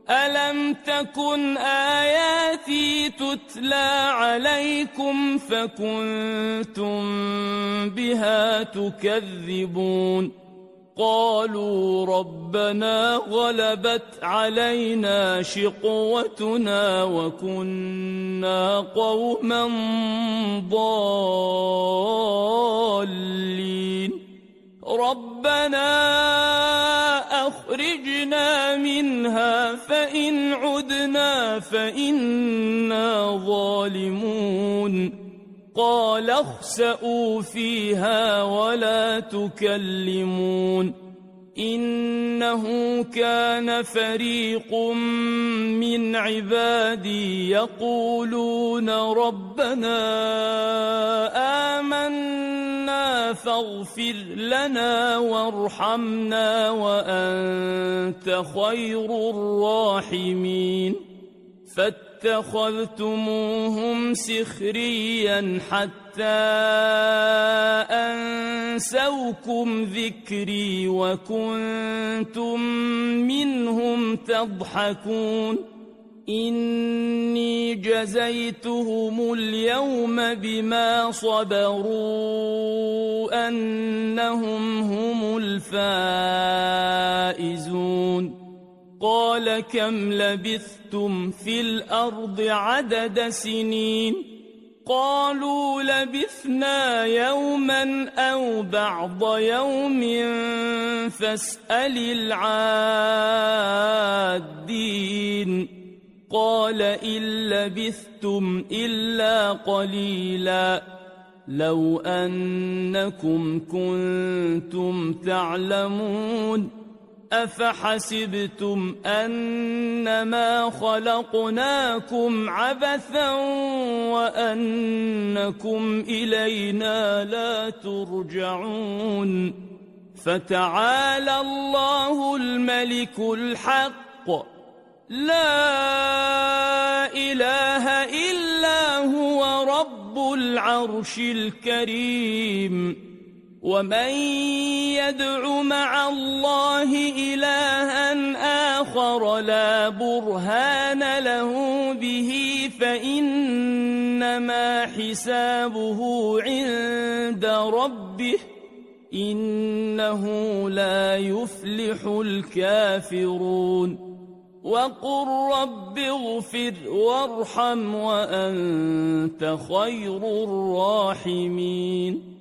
ألم تكن آياتي تتلى عليكم فكنتم بها تكذبون قالوا ربنا غلبت علينا شقوتنا وكنا قوما ضالين ربنا أخرجنا منها فإن عدنا فإنا ظالمون قال اخسئوا فيها ولا تكلمون إنه كان فريق من عبادي يقولون ربنا آمنا فاغفر لنا وارحمنا وأنت خير الراحمين فاتخذتموهم سخريا حتى أنسوكم ذكري وكنتم منهم تضحكون إني جزيتهم اليوم بما صبروا أنهم هم الفائزون قال كم لبثتم في الأرض عدد سنين قالوا لبثنا يوما أو بعض يوم فاسأل العادين قال إن لبثتم إلا قليلا لو أنكم كنتم تعلمون أفحسبتم أنما خلقناكم عبثا وأنكم إلينا لا ترجعون فتعالى الله الملك الحق لا إله إلا هو رب العرش الكريم ومن يدع مع الله إلها آخر لا برهان له به فإنما حسابه عند ربه إنه لا يفلح الكافرون وقل رب اغفر وارحم وأنت خير الراحمين